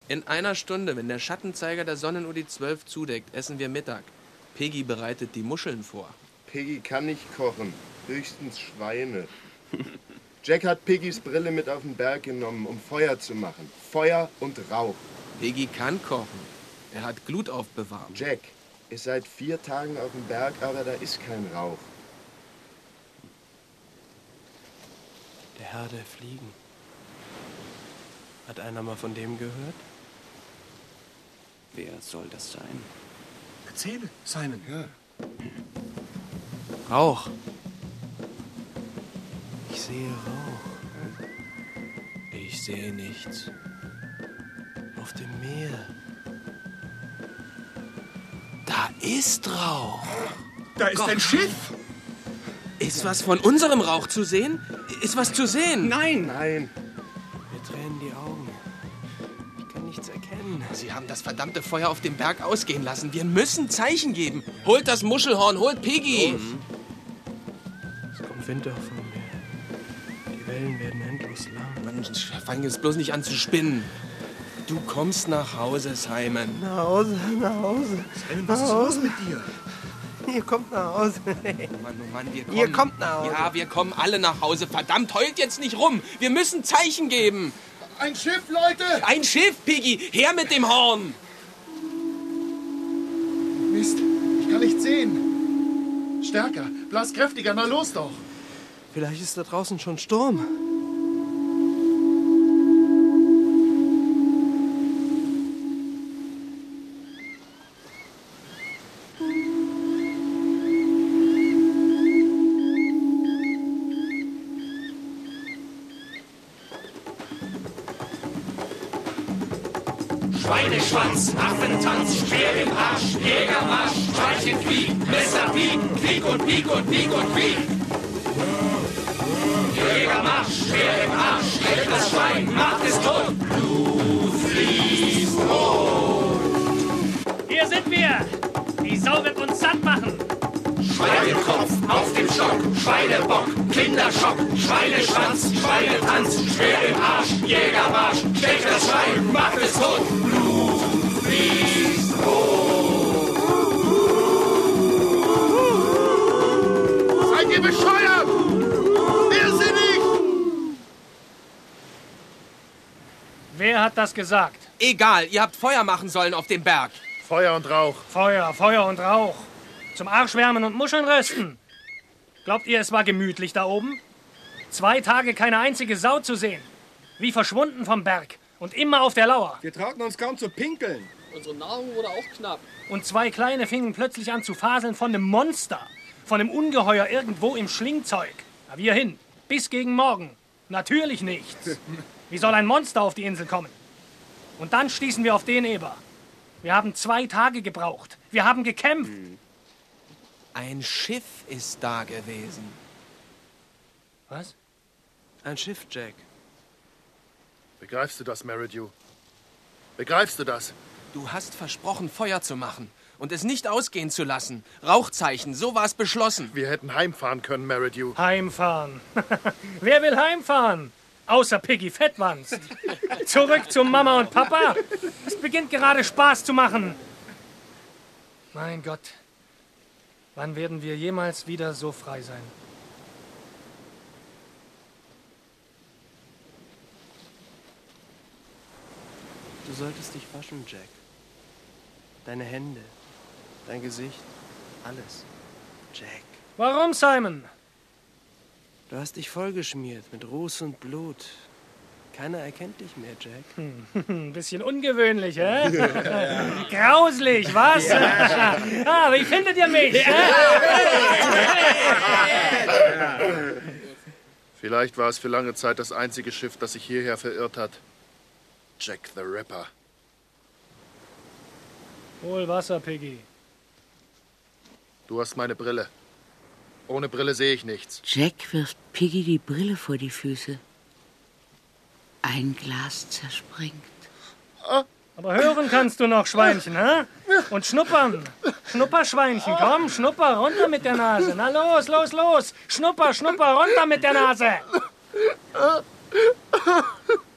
In einer Stunde, wenn der Schattenzeiger der Sonnenuhr die 12 zudeckt, essen wir Mittag. Peggy bereitet die Muscheln vor. Peggy kann nicht kochen, höchstens Schweine. Jack hat Peggys Brille mit auf den Berg genommen, um Feuer zu machen. Feuer und Rauch. Peggy kann kochen. Er hat Glut aufbewahrt. Jack ist seit 4 Tagen auf dem Berg, aber da ist kein Rauch. Der Herr der Fliegen. Hat einer mal von dem gehört? Wer soll das sein? Erzähle, Simon. Ja. Rauch. Ich sehe Rauch. Ich sehe nichts. Auf dem Meer. Da ist Rauch. Da ist ein Schiff. Ist was von unserem Rauch zu sehen? Ist was zu sehen? Nein! Nein. Mir tränen die Augen. Ich kann nichts erkennen. Sie haben das verdammte Feuer auf dem Berg ausgehen lassen. Wir müssen Zeichen geben. Holt das Muschelhorn, holt Peggy. Es kommt Winter von mir. Die Wellen werden endlos lang. Mann, fang jetzt bloß nicht an zu spinnen. Du kommst nach Hause, Simon. Nach Hause, nach Hause. Simon, was ist los mit dir? Ihr kommt nach Hause. Oh Mann, wir kommen. Ihr kommt nach Hause. Ja, wir kommen alle nach Hause. Verdammt, heult jetzt nicht rum. Wir müssen Zeichen geben. Ein Schiff, Leute! Ein Schiff, Peggy. Her mit dem Horn. Mist, ich kann nicht sehen. Stärker, blas kräftiger, na los doch. Vielleicht ist da draußen schon Sturm. Schweineschwanz, Affentanz, Speer im Arsch, Jägermarsch, Streichelkrieg, Messerpiek, Krieg und Piek und Piek und Krieg. Jägermarsch, Speer im Arsch, hält das Schwein, macht es tot. Blut fließt rot. Hier sind wir! Die Sau wird uns satt machen! Schweinekopf auf dem Stock, Schweinebock, Kinderschock, Schweineschwanz, Schweinetanz, Speer im Arsch, Jägermarsch, steckt das Schwein, macht es tot. Blut fließt rot. Seid ihr bescheuert? Irrsinnig! Wer hat das gesagt? Egal, ihr habt Feuer machen sollen auf dem Berg. Feuer und Rauch. Feuer, Feuer und Rauch. Zum Arschwärmen und Muscheln rösten. Glaubt ihr, es war gemütlich da oben? 2 Tage keine einzige Sau zu sehen. Wie verschwunden vom Berg. Und immer auf der Lauer. Wir trauten uns kaum zu pinkeln. Unsere Nahrung wurde auch knapp. Und 2 Kleine fingen plötzlich an zu faseln von einem Monster. Von einem Ungeheuer irgendwo im Schlingzeug. Na, wir hin. Bis gegen morgen. Natürlich nichts. Wie soll ein Monster auf die Insel kommen? Und dann stießen wir auf den Eber. Wir haben 2 Tage gebraucht. Wir haben gekämpft. Ein Schiff ist da gewesen. Was? Ein Schiff, Jack. Begreifst du das, Meridew? Begreifst du das? Du hast versprochen, Feuer zu machen und es nicht ausgehen zu lassen. Rauchzeichen, so war es beschlossen. Wir hätten heimfahren können, Meridew. Heimfahren. Wer will heimfahren? Außer Piggy Fettwanst. Zurück zu Mama und Papa. Es beginnt gerade Spaß zu machen. Mein Gott. Wann werden wir jemals wieder so frei sein? Du solltest dich waschen, Jack. Deine Hände, dein Gesicht, alles. Jack. Warum, Simon? Du hast dich vollgeschmiert mit Ruß und Blut. Keiner erkennt dich mehr, Jack. Ein bisschen ungewöhnlich, hä? Grauslich, was? Ah, wie findet ihr mich? Vielleicht war es für lange Zeit das einzige Schiff, das sich hierher verirrt hat. Jack the Ripper. Hol Wasser, Piggy. Du hast meine Brille. Ohne Brille sehe ich nichts. Jack wirft Piggy die Brille vor die Füße. Ein Glas zerspringt. Aber hören kannst du noch, Schweinchen, hä? Und schnuppern. Schnupper, Schweinchen, komm, schnupper, runter mit der Nase. Na los, los, los. Schnupper, schnupper, runter mit der Nase.